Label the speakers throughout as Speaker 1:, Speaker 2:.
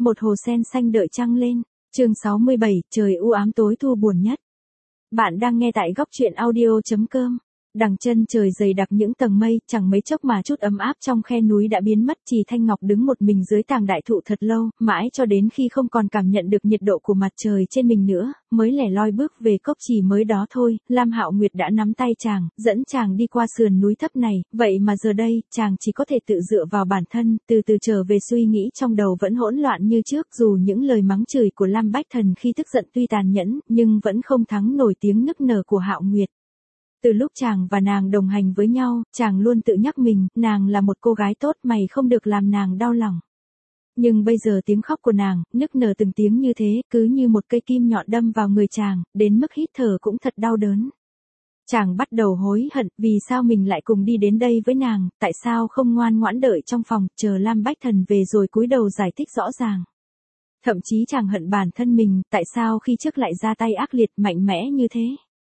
Speaker 1: Một hồ sen xanh đợi trăng lên. Chương 67, trời u ám tối thu buồn nhất. Bạn đang nghe tại góc truyện audio.com. Đằng chân trời dày đặc những tầng mây, chẳng mấy chốc mà chút ấm áp trong khe núi đã biến mất. Trì Thanh Ngọc đứng một mình dưới tàng đại thụ thật lâu, mãi cho đến khi không còn cảm nhận được nhiệt độ của mặt trời trên mình nữa, mới lẻ loi bước về cốc trì mới đó thôi. Lam Hạo Nguyệt đã nắm tay chàng, dẫn chàng đi qua sườn núi thấp này, vậy mà giờ đây, chàng chỉ có thể tự dựa vào bản thân, từ từ trở về suy nghĩ trong đầu vẫn hỗn loạn như trước. Dù những lời mắng chửi của Lam Bách Thần khi tức giận tuy tàn nhẫn, nhưng vẫn không thắng nổi tiếng nức nở của Hạo Nguyệt. Từ lúc chàng và nàng đồng hành với nhau, chàng luôn tự nhắc mình, nàng là một cô gái tốt, mày không được làm nàng đau lòng. Nhưng bây giờ tiếng khóc của nàng, nức nở từng tiếng như thế, cứ như một cây kim nhọn đâm vào người chàng, đến mức hít thở cũng thật đau đớn. Chàng bắt đầu hối hận, vì sao mình lại cùng đi đến đây với nàng, tại sao không ngoan ngoãn đợi trong phòng, chờ Lam Bách Thần về rồi cúi đầu giải thích rõ ràng. Thậm chí chàng hận bản thân mình, tại sao khi trước lại ra tay ác liệt mạnh mẽ như thế.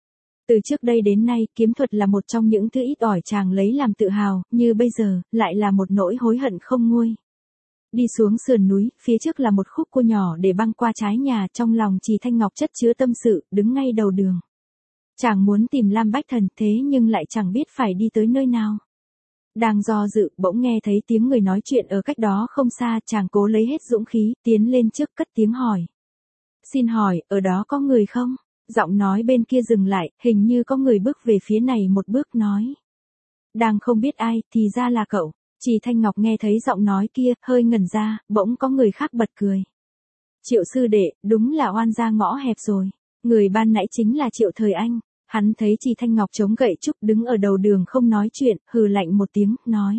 Speaker 1: Từ trước đây đến nay, kiếm thuật là một trong những thứ ít ỏi chàng lấy làm tự hào, như bây giờ, lại là một nỗi hối hận không nguôi. Đi xuống sườn núi, phía trước là một khúc cua nhỏ để băng qua trái nhà, trong lòng Trì Thanh Ngọc chất chứa tâm sự, đứng ngay đầu đường. Chàng muốn tìm Lam Bách Thần, thế nhưng lại chẳng biết phải đi tới nơi nào. Đang do dự, bỗng nghe thấy tiếng người nói chuyện ở cách đó không xa, chàng cố lấy hết dũng khí, tiến lên trước cất tiếng hỏi. Xin hỏi, ở đó có người không? Giọng nói bên kia dừng lại, hình như có người bước về phía này một bước nói. Đang không biết ai, thì ra là cậu. Trì Thanh Ngọc nghe thấy giọng nói kia, hơi ngẩn ra, bỗng có người khác bật cười. Triệu sư đệ, đúng là oan gia ngõ hẹp rồi. Người ban nãy chính là Triệu Thời Anh. Hắn thấy Trì Thanh Ngọc chống gậy trúc đứng ở đầu đường không nói chuyện, hừ lạnh một tiếng, nói.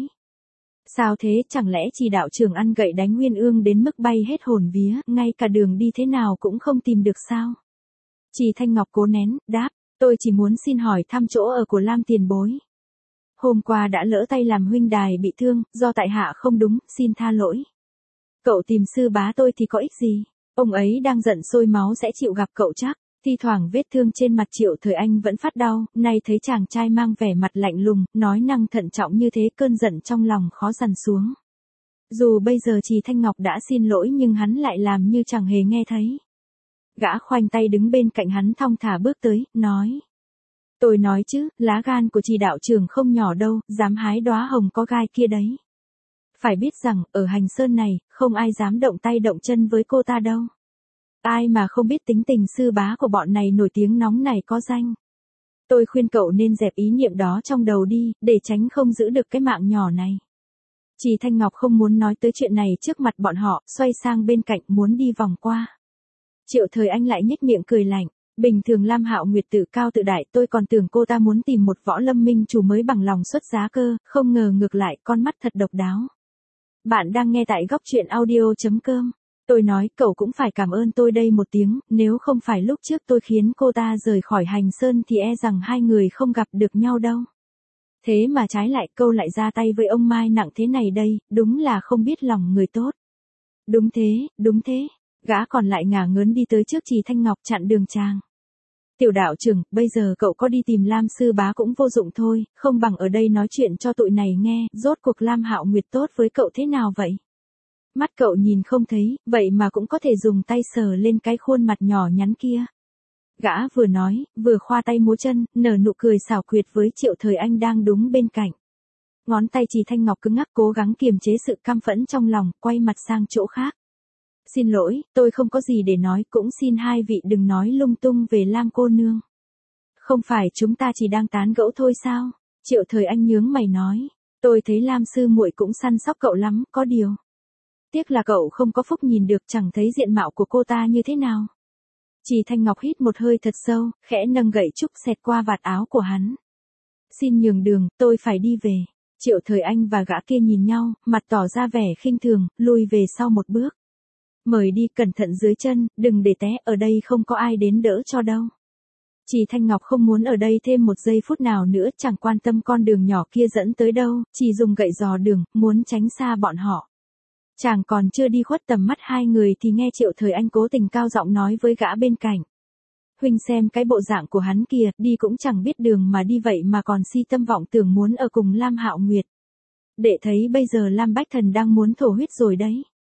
Speaker 1: Sao thế, chẳng lẽ Trì đạo trưởng ăn gậy đánh Nguyên Ương đến mức bay hết hồn vía, ngay cả đường đi thế nào cũng không tìm được sao? Trì Thanh Ngọc cố nén, đáp, tôi chỉ muốn xin hỏi thăm chỗ ở của Lam tiền bối. Hôm qua đã lỡ tay làm huynh đài bị thương, do tại hạ không đúng, xin tha lỗi. Cậu tìm sư bá tôi thì có ích gì, ông ấy đang giận sôi máu sẽ chịu gặp cậu chắc. Thi thoảng vết thương trên mặt Triệu Thời Anh vẫn phát đau, nay thấy chàng trai mang vẻ mặt lạnh lùng, nói năng thận trọng như thế, cơn giận trong lòng khó dằn xuống. Dù bây giờ Trì Thanh Ngọc đã xin lỗi nhưng hắn lại làm như chẳng hề nghe thấy. Gã khoanh tay đứng bên cạnh hắn thong thả bước tới, nói. Tôi nói chứ, lá gan của Trì đạo trưởng không nhỏ đâu, dám hái đóa hồng có gai kia đấy. Phải biết rằng, ở Hành Sơn này, không ai dám động tay động chân với cô ta đâu. Ai mà không biết tính tình sư bá của bọn này nổi tiếng nóng này có danh. Tôi khuyên cậu nên dẹp ý niệm đó trong đầu đi, để tránh không giữ được cái mạng nhỏ này. Trì Thanh Ngọc không muốn nói tới chuyện này trước mặt bọn họ, xoay sang bên cạnh muốn đi vòng qua. Triệu Thời Anh lại nhếch miệng cười lạnh, bình thường Lam Hạo Nguyệt tự cao tự đại, tôi còn tưởng cô ta muốn tìm một võ lâm minh chủ mới bằng lòng xuất giá cơ, không ngờ ngược lại con mắt thật độc đáo. Bạn đang nghe tại góc truyện audio.com. Tôi nói cậu cũng phải cảm ơn tôi đây một tiếng, nếu không phải lúc trước tôi khiến cô ta rời khỏi Hành Sơn thì e rằng hai người không gặp được nhau đâu. Thế mà trái lại câu lại ra tay với ông Mai nặng thế này đây, đúng là không biết lòng người tốt. Đúng thế. Gã còn lại ngả ngớn đi tới trước Trì Thanh Ngọc chặn đường chàng. Tiểu đạo trưởng, bây giờ cậu có đi tìm Lam sư bá cũng vô dụng thôi, không bằng ở đây nói chuyện cho tụi này nghe, rốt cuộc Lam Hạo Nguyệt tốt với cậu thế nào vậy? Mắt cậu nhìn không thấy, vậy mà cũng có thể dùng tay sờ lên cái khuôn mặt nhỏ nhắn kia. Gã vừa nói, vừa khoa tay múa chân, nở nụ cười xảo quyệt với Triệu Thời Anh đang đúng bên cạnh. Ngón tay Trì Thanh Ngọc cứng ngắc cố gắng kiềm chế sự căm phẫn trong lòng, quay mặt sang chỗ khác. Xin lỗi, tôi không có gì để nói, cũng xin hai vị đừng nói lung tung về Lam cô nương. Không phải chúng ta chỉ đang tán gẫu thôi sao? Triệu Thời Anh nhướng mày nói, tôi thấy Lam sư muội cũng săn sóc cậu lắm, có điều. Tiếc là cậu không có phúc nhìn được, chẳng thấy diện mạo của cô ta như thế nào. Trì Thanh Ngọc hít một hơi thật sâu, khẽ nâng gậy trúc xẹt qua vạt áo của hắn. Xin nhường đường, tôi phải đi về. Triệu Thời Anh và gã kia nhìn nhau, mặt tỏ ra vẻ khinh thường, lùi về sau một bước. Mời đi, cẩn thận dưới chân, đừng để té, ở đây không có ai đến đỡ cho đâu. Trì Thanh Ngọc không muốn ở đây thêm một giây phút nào nữa, chẳng quan tâm con đường nhỏ kia dẫn tới đâu, chỉ dùng gậy dò đường, muốn tránh xa bọn họ. Chàng còn chưa đi khuất tầm mắt hai người thì nghe Triệu Thời Anh cố tình cao giọng nói với gã bên cạnh. Huynh xem cái bộ dạng của hắn kìa, đi cũng chẳng biết đường mà đi vậy mà còn si tâm vọng tưởng muốn ở cùng Lam Hạo Nguyệt. Đệ thấy bây giờ Lam Bách Thần đang muốn thổ huyết rồi đấy.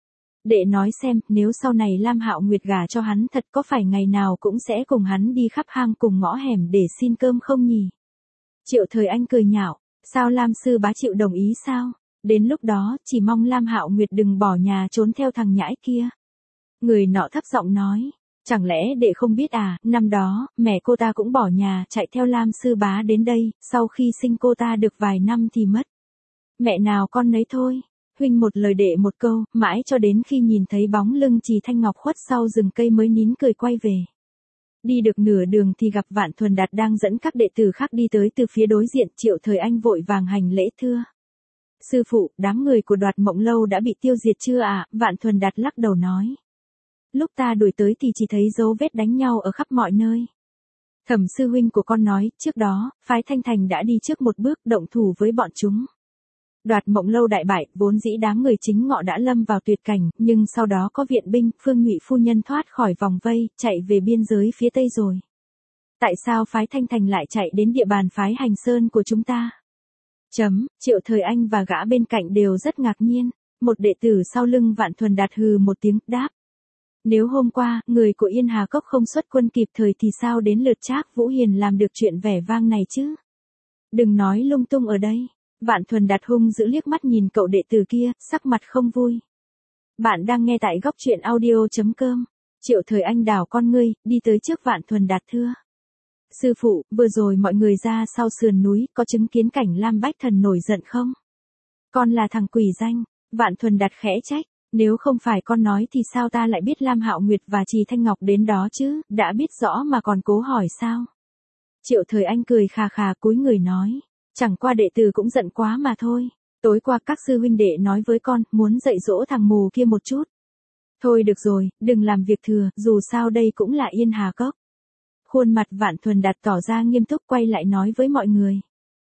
Speaker 1: Đệ nói xem, nếu sau này Lam Hạo Nguyệt gả cho hắn thật có phải ngày nào cũng sẽ cùng hắn đi khắp hang cùng ngõ hẻm để xin cơm không nhỉ? Triệu Thời Anh cười nhạo, sao Lam sư bá chịu đồng ý sao? Đến lúc đó, chỉ mong Lam Hạo Nguyệt đừng bỏ nhà trốn theo thằng nhãi kia. Người nọ thấp giọng nói, chẳng lẽ đệ không biết à, năm đó, mẹ cô ta cũng bỏ nhà chạy theo Lam sư bá đến đây, sau khi sinh cô ta được vài năm thì mất. Mẹ nào con nấy thôi. Huynh một lời đệ một câu, mãi cho đến khi nhìn thấy bóng lưng Trì Thanh Ngọc khuất sau rừng cây mới nín cười quay về. Đi được nửa đường thì gặp Vạn Thuần Đạt đang dẫn các đệ tử khác đi tới từ phía đối diện. Triệu Thời Anh vội vàng hành lễ thưa. Sư phụ, đám người của Đoạt Mộng Lâu đã bị tiêu diệt chưa ạ? Vạn Thuần Đạt lắc đầu nói. Lúc ta đuổi tới thì chỉ thấy dấu vết đánh nhau ở khắp mọi nơi. Thẩm sư huynh của con nói, trước đó, phái Thanh Thành đã đi trước một bước động thủ với bọn chúng. Đoạt Mộng Lâu đại bại, vốn dĩ đám người chính ngọ đã lâm vào tuyệt cảnh, nhưng sau đó có viện binh, Phương Nhụy phu nhân thoát khỏi vòng vây, chạy về biên giới phía tây rồi. Tại sao phái Thanh Thành lại chạy đến địa bàn phái Hành Sơn của chúng ta? Triệu Thời Anh và gã bên cạnh đều rất ngạc nhiên. Một đệ tử sau lưng Vạn Thuần Đạt hừ một tiếng, đáp. Nếu hôm qua, người của Yên Hà Cốc không xuất quân kịp thời thì sao đến lượt Trác Vũ Hiền làm được chuyện vẻ vang này chứ? Đừng nói lung tung ở đây. Vạn Thuần Đạt hung dữ liếc mắt nhìn cậu đệ tử kia, sắc mặt không vui. Bạn đang nghe tại góc truyện audio.com. Triệu Thời Anh đảo con ngươi, đi tới trước Vạn Thuần Đạt thưa. Sư phụ, vừa rồi mọi người ra sau sườn núi, có chứng kiến cảnh Lam Bách Thần nổi giận không? Con là thằng quỷ danh. Vạn Thuần Đạt khẽ trách. Nếu không phải con nói thì sao ta lại biết Lam Hạo Nguyệt và Trì Thanh Ngọc đến đó chứ, đã biết rõ mà còn cố hỏi sao? Triệu Thời Anh cười khà khà cúi người nói. Chẳng qua đệ tử cũng giận quá mà thôi. Tối qua các sư huynh đệ nói với con, muốn dạy dỗ thằng mù kia một chút. Thôi được rồi, đừng làm việc thừa, dù sao đây cũng là Yên Hà Cốc. Khuôn mặt Vạn Thuần Đạt tỏ ra nghiêm túc quay lại nói với mọi người.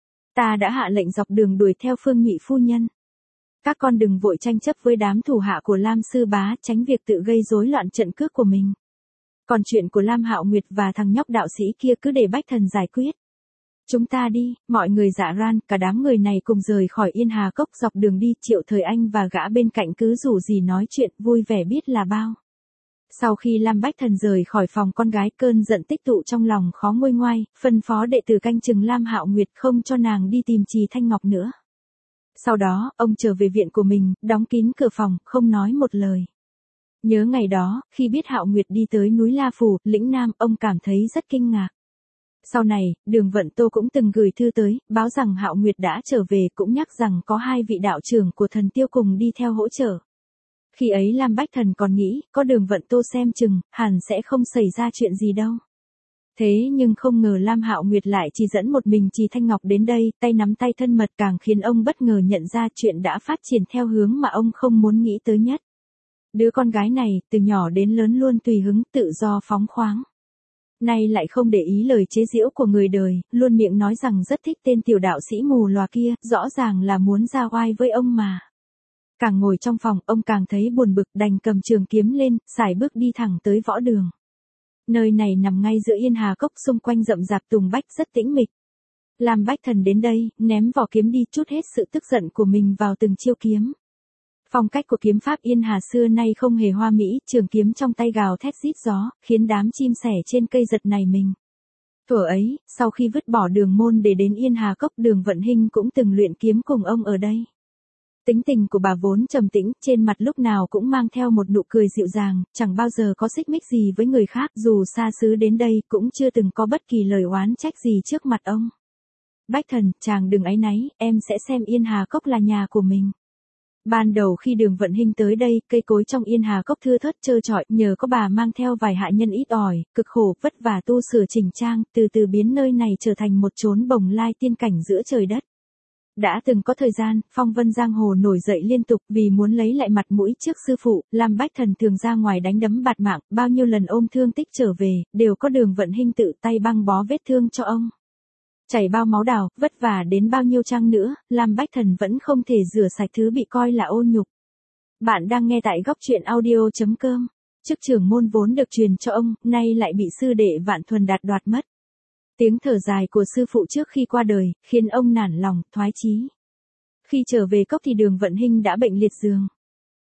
Speaker 1: Ta đã hạ lệnh dọc đường đuổi theo Phương Nhụy phu nhân. Các con đừng vội tranh chấp với đám thủ hạ của Lam sư bá, tránh việc tự gây rối loạn trận cước của mình. Còn chuyện của Lam Hạo Nguyệt và thằng nhóc đạo sĩ kia cứ để Bách Thần giải quyết. Chúng ta đi, mọi người dạ ran, cả đám người này cùng rời khỏi Yên Hà Cốc dọc đường đi. Triệu Thời Anh và gã bên cạnh cứ rủ gì nói chuyện, vui vẻ biết là bao. Sau khi Lam Bách Thần rời khỏi phòng con gái, cơn giận tích tụ trong lòng khó nguôi ngoai, phân phó đệ tử canh chừng Lam Hạo Nguyệt không cho nàng đi tìm Trì Thanh Ngọc nữa. Sau đó, ông trở về viện của mình, đóng kín cửa phòng, không nói một lời. Nhớ ngày đó, khi biết Hạo Nguyệt đi tới núi La Phủ, lĩnh Nam, ông cảm thấy rất kinh ngạc. Sau này, Đường Vận Tô cũng từng gửi thư tới, báo rằng Hạo Nguyệt đã trở về, cũng nhắc rằng có 2 vị đạo trưởng của Thần Tiêu cùng đi theo hỗ trợ. Khi ấy Lam Bách Thần còn nghĩ, có Đường Vận Tô xem chừng, hẳn sẽ không xảy ra chuyện gì đâu. Thế nhưng không ngờ Lam Hạo Nguyệt lại chỉ dẫn một mình Trì Thanh Ngọc đến đây, tay nắm tay thân mật, càng khiến ông bất ngờ nhận ra chuyện đã phát triển theo hướng mà ông không muốn nghĩ tới nhất. Đứa con gái này, từ nhỏ đến lớn luôn tùy hứng, tự do phóng khoáng. Nay lại không để ý lời chế giễu của người đời, luôn miệng nói rằng rất thích tên tiểu đạo sĩ mù lòa kia, rõ ràng là muốn ra oai với ông mà. Càng ngồi trong phòng, ông càng thấy buồn bực, đành cầm trường kiếm lên, sải bước đi thẳng tới võ đường. Nơi này nằm ngay giữa Yên Hà Cốc, xung quanh rậm rạp tùng bách rất tĩnh mịch. Lam Bách Thần đến đây, ném vỏ kiếm đi, trút hết sự tức giận của mình vào từng chiêu kiếm. Phong cách của kiếm pháp Yên Hà xưa nay không hề hoa mỹ, trường kiếm trong tay gào thét rít gió, khiến đám chim sẻ trên cây giật nảy mình. Thuở ấy, sau khi vứt bỏ Đường Môn để đến Yên Hà Cốc, Đường Vận Hinh cũng từng luyện kiếm cùng ông ở đây. Tính tình của bà vốn trầm tĩnh, trên mặt lúc nào cũng mang theo một nụ cười dịu dàng, chẳng bao giờ có xích mích gì với người khác, dù xa xứ đến đây cũng chưa từng có bất kỳ lời oán trách gì trước mặt ông. Bách Thần, chàng đừng áy náy, em sẽ xem Yên Hà Cốc là nhà của mình. Ban đầu khi Đường Vận Hinh tới đây, cây cối trong Yên Hà Cốc thưa thớt trơ trọi, nhờ có bà mang theo vài hạ nhân ít ỏi, cực khổ, vất vả tu sửa chỉnh trang, từ từ biến nơi này trở thành một chốn bồng lai tiên cảnh giữa trời đất. Đã từng có thời gian, phong vân giang hồ nổi dậy liên tục, vì muốn lấy lại mặt mũi trước sư phụ, Lam Bách Thần thường ra ngoài đánh đấm bạt mạng, bao nhiêu lần ôm thương tích trở về, đều có Đường Vận Hinh tự tay băng bó vết thương cho ông. Chảy bao máu đào, vất vả đến bao nhiêu trang nữa, Lam Bách Thần vẫn không thể rửa sạch thứ bị coi là ô nhục. Bạn đang nghe tại góc truyện audio.com. Chức trưởng môn vốn được truyền cho ông, nay lại bị sư đệ Vạn Thuần Đạt đoạt mất. Tiếng thở dài của sư phụ trước khi qua đời, khiến ông nản lòng, thoái chí. Khi trở về cốc thì Đường Vận Hinh đã bệnh liệt giường.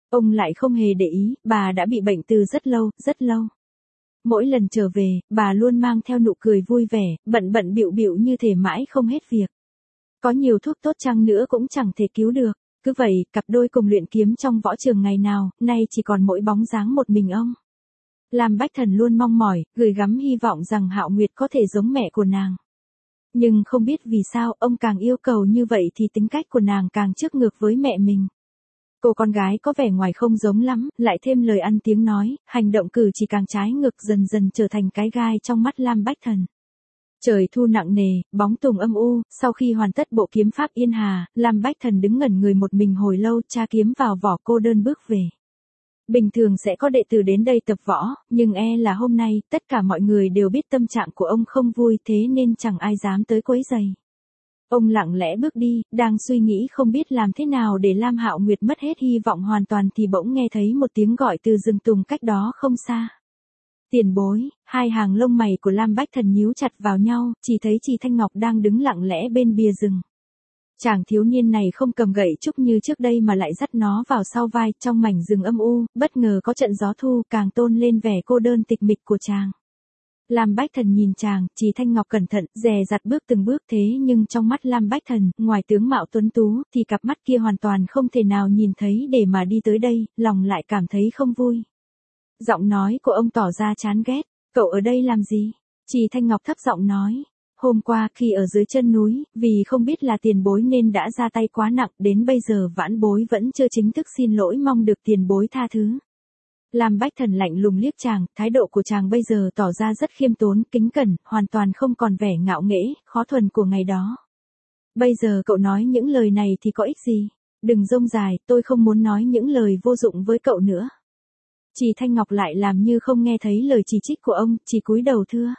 Speaker 1: Ông lại không hề để ý, bà đã bị bệnh từ rất lâu, rất lâu. Mỗi lần trở về, bà luôn mang theo nụ cười vui vẻ, bận bận bịu bịu như thể mãi không hết việc. Có nhiều thuốc tốt chăng nữa cũng chẳng thể cứu được. Cứ vậy, cặp đôi cùng luyện kiếm trong võ trường ngày nào, nay chỉ còn mỗi bóng dáng một mình ông. Lam Bách Thần luôn mong mỏi, gửi gắm hy vọng rằng Hạo Nguyệt có thể giống mẹ của nàng. Nhưng không biết vì sao ông càng yêu cầu như vậy thì tính cách của nàng càng trước ngược với mẹ mình. Cô con gái có vẻ ngoài không giống lắm, lại thêm lời ăn tiếng nói, hành động cử chỉ càng trái ngược dần dần trở thành cái gai trong mắt Lam Bách Thần. Trời thu nặng nề, bóng tùng âm u, sau khi hoàn tất bộ kiếm pháp Yên Hà, Lam Bách Thần đứng ngẩn người một mình hồi lâu, tra kiếm vào vỏ cô đơn bước về. Bình thường sẽ có đệ tử đến đây tập võ, nhưng là hôm nay, tất cả mọi người đều biết tâm trạng của ông không vui thế nên chẳng ai dám tới quấy rầy. Ông lặng lẽ bước đi, đang suy nghĩ không biết làm thế nào để Lam Hạo Nguyệt mất hết hy vọng hoàn toàn thì bỗng nghe thấy một tiếng gọi từ rừng tùng cách đó không xa. Tiền bối, hai hàng lông mày của Lam Bách Thần nhíu chặt vào nhau, chỉ thấy Trì Thanh Ngọc đang đứng lặng lẽ bên bìa rừng. Chàng thiếu niên này không cầm gậy trúc như trước đây mà lại dắt nó vào sau vai, trong mảnh rừng âm u, bất ngờ có trận gió thu càng tôn lên vẻ cô đơn tịch mịch của chàng. Lam Bách Thần nhìn chàng, Trì Thanh Ngọc cẩn thận, dè dặt bước từng bước thế nhưng trong mắt Lam Bách Thần, ngoài tướng mạo tuấn tú, thì cặp mắt kia hoàn toàn không thể nào nhìn thấy để mà đi tới đây, lòng lại cảm thấy không vui. Giọng nói của ông tỏ ra chán ghét, cậu ở đây làm gì? Trì Thanh Ngọc thấp giọng nói. Hôm qua khi ở dưới chân núi, vì không biết là tiền bối nên đã ra tay quá nặng, đến bây giờ vãn bối vẫn chưa chính thức xin lỗi mong được tiền bối tha thứ. Lam Bách Thần lạnh lùng liếc chàng, thái độ của chàng bây giờ tỏ ra rất khiêm tốn, kính cẩn, hoàn toàn không còn vẻ ngạo nghễ, khó thuần của ngày đó. Bây giờ cậu nói những lời này thì có ích gì? Đừng rông dài, tôi không muốn nói những lời vô dụng với cậu nữa. Trì Thanh Ngọc lại làm như không nghe thấy lời chỉ trích của ông, chỉ cúi đầu thưa.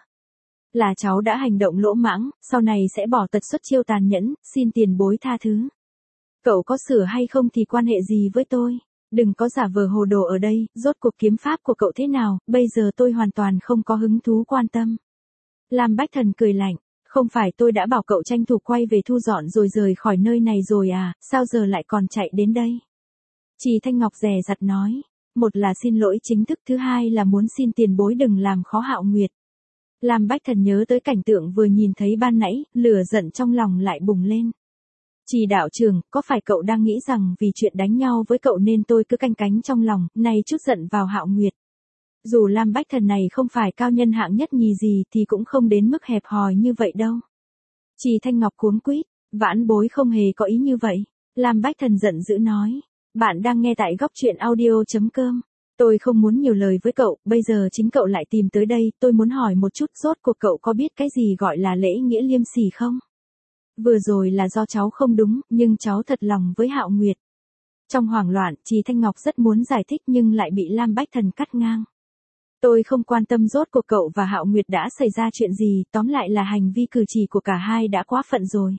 Speaker 1: Là cháu đã hành động lỗ mãng, sau này sẽ bỏ tật xuất chiêu tàn nhẫn, xin tiền bối tha thứ. Cậu có sửa hay không thì quan hệ gì với tôi? Đừng có giả vờ hồ đồ ở đây, rốt cuộc kiếm pháp của cậu thế nào, bây giờ tôi hoàn toàn không có hứng thú quan tâm. Lam Bách Thần cười lạnh, không phải tôi đã bảo cậu tranh thủ quay về thu dọn rồi rời khỏi nơi này rồi à, sao giờ lại còn chạy đến đây? Trì Thanh Ngọc dè dặt nói, một là xin lỗi chính thức, thứ hai là muốn xin tiền bối đừng làm khó Hạo Nguyệt. Lam Bách Thần nhớ tới cảnh tượng vừa nhìn thấy ban nãy, lửa giận trong lòng lại bùng lên. Trì đạo trưởng, có phải cậu đang nghĩ rằng vì chuyện đánh nhau với cậu nên tôi cứ canh cánh trong lòng, nay chút giận vào Hạo Nguyệt. Dù Lam Bách Thần này không phải cao nhân hạng nhất nhì gì thì cũng không đến mức hẹp hòi như vậy đâu. Trì Thanh Ngọc cuống quýt, vãn bối không hề có ý như vậy. Lam Bách Thần giận dữ nói, bạn đang nghe tại góc truyện audio.com. Tôi không muốn nhiều lời với cậu, bây giờ chính cậu lại tìm tới đây, tôi muốn hỏi một chút rốt cuộc cậu có biết cái gì gọi là lễ nghĩa liêm sỉ không? Vừa rồi là do cháu không đúng, nhưng cháu thật lòng với Hạo Nguyệt. Trong hoảng loạn, Trì Thanh Ngọc rất muốn giải thích nhưng lại bị Lam Bách Thần cắt ngang. Tôi không quan tâm rốt cuộc cậu và Hạo Nguyệt đã xảy ra chuyện gì, tóm lại là hành vi cử chỉ của cả hai đã quá phận rồi.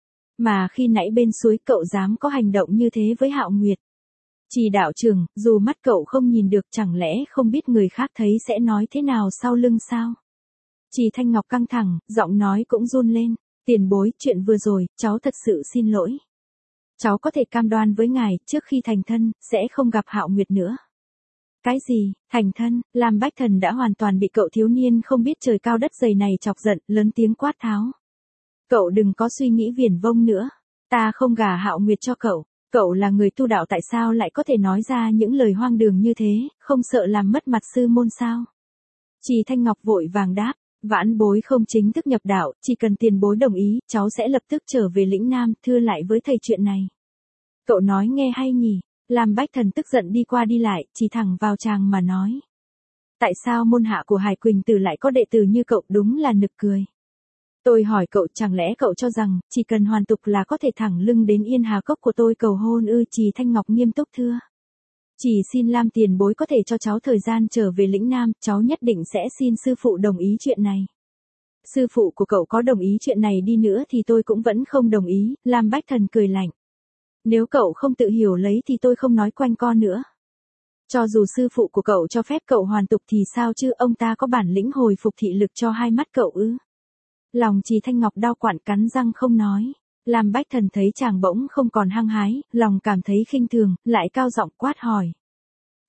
Speaker 1: Mà khi nãy bên suối cậu dám có hành động như thế với Hạo Nguyệt. Trì đạo trưởng, dù mắt cậu không nhìn được chẳng lẽ không biết người khác thấy sẽ nói thế nào sau lưng sao? Trì Thanh Ngọc căng thẳng, giọng nói cũng run lên. Tiền bối, chuyện vừa rồi, cháu thật sự xin lỗi. Cháu có thể cam đoan với ngài, trước khi thành thân, sẽ không gặp Hạo Nguyệt nữa. Cái gì, thành thân? Lam Bách Thần đã hoàn toàn bị cậu thiếu niên không biết trời cao đất dày này chọc giận, lớn tiếng quát tháo. Cậu đừng có suy nghĩ viển vông nữa. Ta không gả Hạo Nguyệt cho cậu. Cậu là người tu đạo tại sao lại có thể nói ra những lời hoang đường như thế, không sợ làm mất mặt sư môn sao? Trì Thanh Ngọc vội vàng đáp, vãn bối không chính thức nhập đạo, chỉ cần tiền bối đồng ý, cháu sẽ lập tức trở về lĩnh Nam, thưa lại với thầy chuyện này. Cậu nói nghe hay nhỉ? Lam Bách Thần tức giận đi qua đi lại, chỉ thẳng vào chàng mà nói. Tại sao môn hạ của Hải Quỳnh Tử lại có đệ tử như cậu, đúng là nực cười. Tôi hỏi cậu, chẳng lẽ cậu cho rằng, chỉ cần hoàn tục là có thể thẳng lưng đến Yên Hà Cốc của tôi cầu hôn ư? Trì Thanh Ngọc nghiêm túc thưa. Chỉ xin Lam tiền bối có thể cho cháu thời gian trở về lĩnh Nam, cháu nhất định sẽ xin sư phụ đồng ý chuyện này. Sư phụ của cậu có đồng ý chuyện này đi nữa thì tôi cũng vẫn không đồng ý, Lam Bách Thần cười lạnh. Nếu cậu không tự hiểu lấy thì tôi không nói quanh co nữa. Cho dù sư phụ của cậu cho phép cậu hoàn tục thì sao chứ, ông ta có bản lĩnh hồi phục thị lực cho hai mắt cậu ư? Lòng Trì Thanh Ngọc đau quặn cắn răng không nói. Lam Bách Thần thấy chàng bỗng không còn hăng hái, lòng cảm thấy khinh thường, lại cao giọng quát hỏi.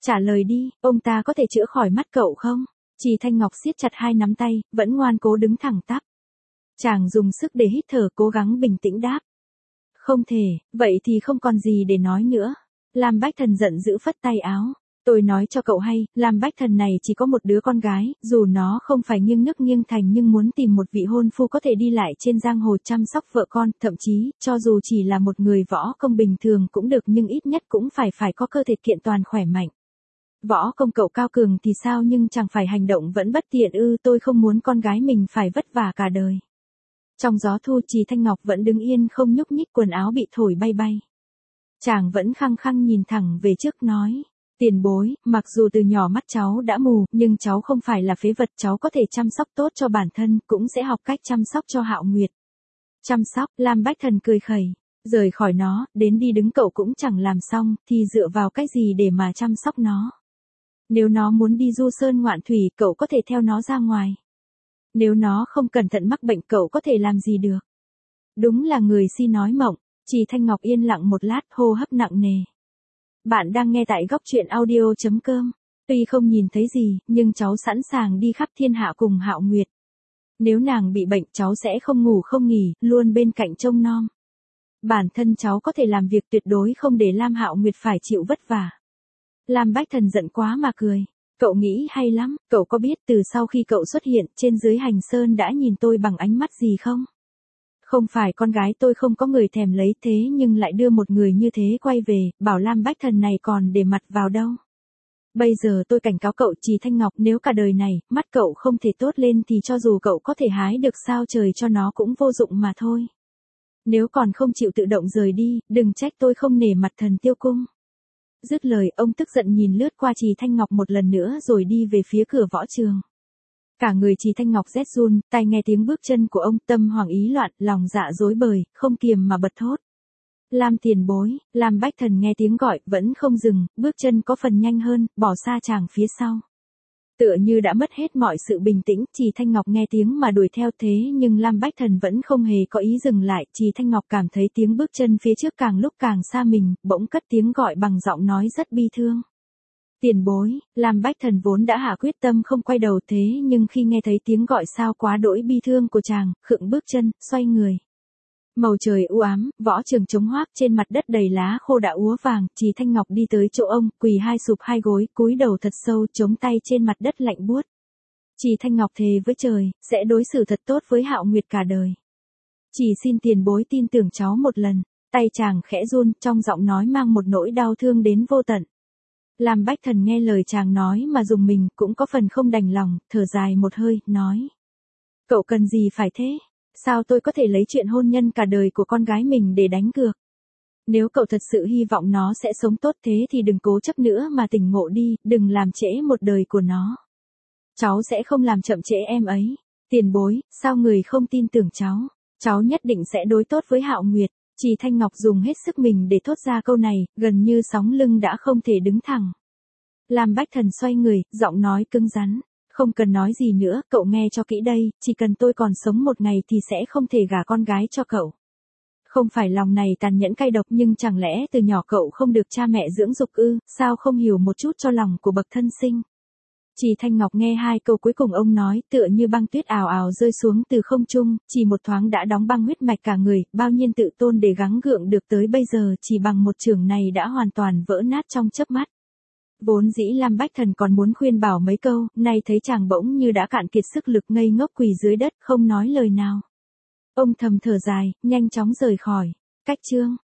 Speaker 1: Trả lời đi, ông ta có thể chữa khỏi mắt cậu không? Trì Thanh Ngọc siết chặt hai nắm tay, vẫn ngoan cố đứng thẳng tắp. Chàng dùng sức để hít thở, cố gắng bình tĩnh đáp. Không thể, vậy thì không còn gì để nói nữa. Lam Bách Thần giận dữ phất tay áo. Tôi nói cho cậu hay, Lam Bách Thần này chỉ có một đứa con gái, dù nó không phải nghiêng nước nghiêng thành nhưng muốn tìm một vị hôn phu có thể đi lại trên giang hồ chăm sóc vợ con, thậm chí, cho dù chỉ là một người võ công bình thường cũng được nhưng ít nhất cũng phải có cơ thể kiện toàn khỏe mạnh. Võ công cậu cao cường thì sao nhưng chẳng phải hành động vẫn bất tiện ư, tôi không muốn con gái mình phải vất vả cả đời. Trong gió thu Trì Thanh Ngọc vẫn đứng yên không nhúc nhích, quần áo bị thổi bay bay. Chàng vẫn khăng khăng nhìn thẳng về trước nói. Tiền bối, mặc dù từ nhỏ mắt cháu đã mù, nhưng cháu không phải là phế vật, cháu có thể chăm sóc tốt cho bản thân, cũng sẽ học cách chăm sóc cho Hạo Nguyệt. Chăm sóc, Lam Bách Thần cười khẩy. Rời khỏi nó, đến đi đứng cậu cũng chẳng làm xong, thì dựa vào cái gì để mà chăm sóc nó. Nếu nó muốn đi du sơn ngoạn thủy, cậu có thể theo nó ra ngoài. Nếu nó không cẩn thận mắc bệnh, cậu có thể làm gì được. Đúng là người si nói mộng. Trì Thanh Ngọc yên lặng một lát, hô hấp nặng nề. Bạn đang nghe tại góc truyện audio.com. Tuy không nhìn thấy gì, nhưng cháu sẵn sàng đi khắp thiên hạ cùng Hạo Nguyệt. Nếu nàng bị bệnh, cháu sẽ không ngủ không nghỉ, luôn bên cạnh trông nom. Bản thân cháu có thể làm việc, tuyệt đối không để Lam Hạo Nguyệt phải chịu vất vả. Lam Bách Thần giận quá mà cười. Cậu nghĩ hay lắm, cậu có biết từ sau khi cậu xuất hiện, trên dưới Hành Sơn đã nhìn tôi bằng ánh mắt gì không? Không phải con gái tôi không có người thèm lấy, thế nhưng lại đưa một người như thế quay về, bảo Lam Bách Thần này còn để mặt vào đâu. Bây giờ tôi cảnh cáo cậu Trì Thanh Ngọc, nếu cả đời này, mắt cậu không thể tốt lên thì cho dù cậu có thể hái được sao trời cho nó cũng vô dụng mà thôi. Nếu còn không chịu tự động rời đi, đừng trách tôi không nể mặt Thần Tiêu Cung. Dứt lời, ông tức giận nhìn lướt qua Trì Thanh Ngọc một lần nữa rồi đi về phía cửa võ trường. Cả người Trì Thanh Ngọc rét run, tai nghe tiếng bước chân của ông, tâm hoảng ý loạn, lòng dạ rối bời, không kiềm mà bật thốt. Lam tiền bối, Lam Bách Thần nghe tiếng gọi, vẫn không dừng, bước chân có phần nhanh hơn, bỏ xa chàng phía sau. Tựa như đã mất hết mọi sự bình tĩnh, Trì Thanh Ngọc nghe tiếng mà đuổi theo, thế nhưng Lam Bách Thần vẫn không hề có ý dừng lại. Trì Thanh Ngọc cảm thấy tiếng bước chân phía trước càng lúc càng xa mình, bỗng cất tiếng gọi bằng giọng nói rất bi thương. Tiền bối, Lam Bách Thần vốn đã hạ quyết tâm không quay đầu, thế nhưng khi nghe thấy tiếng gọi sao quá đỗi bi thương của chàng, khựng bước chân, xoay người. Màu trời u ám, võ trường trống hoác, trên mặt đất đầy lá khô đã úa vàng. Trì Thanh Ngọc đi tới chỗ ông, quỳ hai sụp hai gối, cúi đầu thật sâu, chống tay trên mặt đất lạnh buốt. Trì Thanh Ngọc thề với trời, sẽ đối xử thật tốt với Hạo Nguyệt cả đời. Chỉ xin tiền bối tin tưởng cháu một lần. Tay chàng khẽ run, trong giọng nói mang một nỗi đau thương đến vô tận. Lam Bách Thần nghe lời chàng nói mà rùng mình, cũng có phần không đành lòng, thở dài một hơi, nói. Cậu cần gì phải thế? Sao tôi có thể lấy chuyện hôn nhân cả đời của con gái mình để đánh cược? Nếu cậu thật sự hy vọng nó sẽ sống tốt thế thì đừng cố chấp nữa mà tỉnh ngộ đi, đừng làm trễ một đời của nó. Cháu sẽ không làm chậm trễ em ấy. Tiền bối, sao người không tin tưởng cháu? Cháu nhất định sẽ đối tốt với Hạo Nguyệt. Trì Thanh Ngọc dùng hết sức mình để thốt ra câu này, gần như sóng lưng đã không thể đứng thẳng. Lam Bách Thần xoay người, giọng nói cứng rắn. Không cần nói gì nữa, cậu nghe cho kỹ đây, chỉ cần tôi còn sống một ngày thì sẽ không thể gả con gái cho cậu. Không phải lòng này tàn nhẫn cay độc, nhưng chẳng lẽ từ nhỏ cậu không được cha mẹ dưỡng dục ư, sao không hiểu một chút cho lòng của bậc thân sinh? Trì Thanh Ngọc nghe hai câu cuối cùng ông nói, tựa như băng tuyết ào ào rơi xuống từ không trung, chỉ một thoáng đã đóng băng huyết mạch cả người, bao nhiêu tự tôn để gắng gượng được tới bây giờ chỉ bằng một chưởng này đã hoàn toàn vỡ nát trong chớp mắt. Vốn dĩ Lam Bách Thần còn muốn khuyên bảo mấy câu, nay thấy chàng bỗng như đã cạn kiệt sức lực, ngây ngốc quỳ dưới đất, không nói lời nào. Ông thầm thở dài, nhanh chóng rời khỏi. Cách chương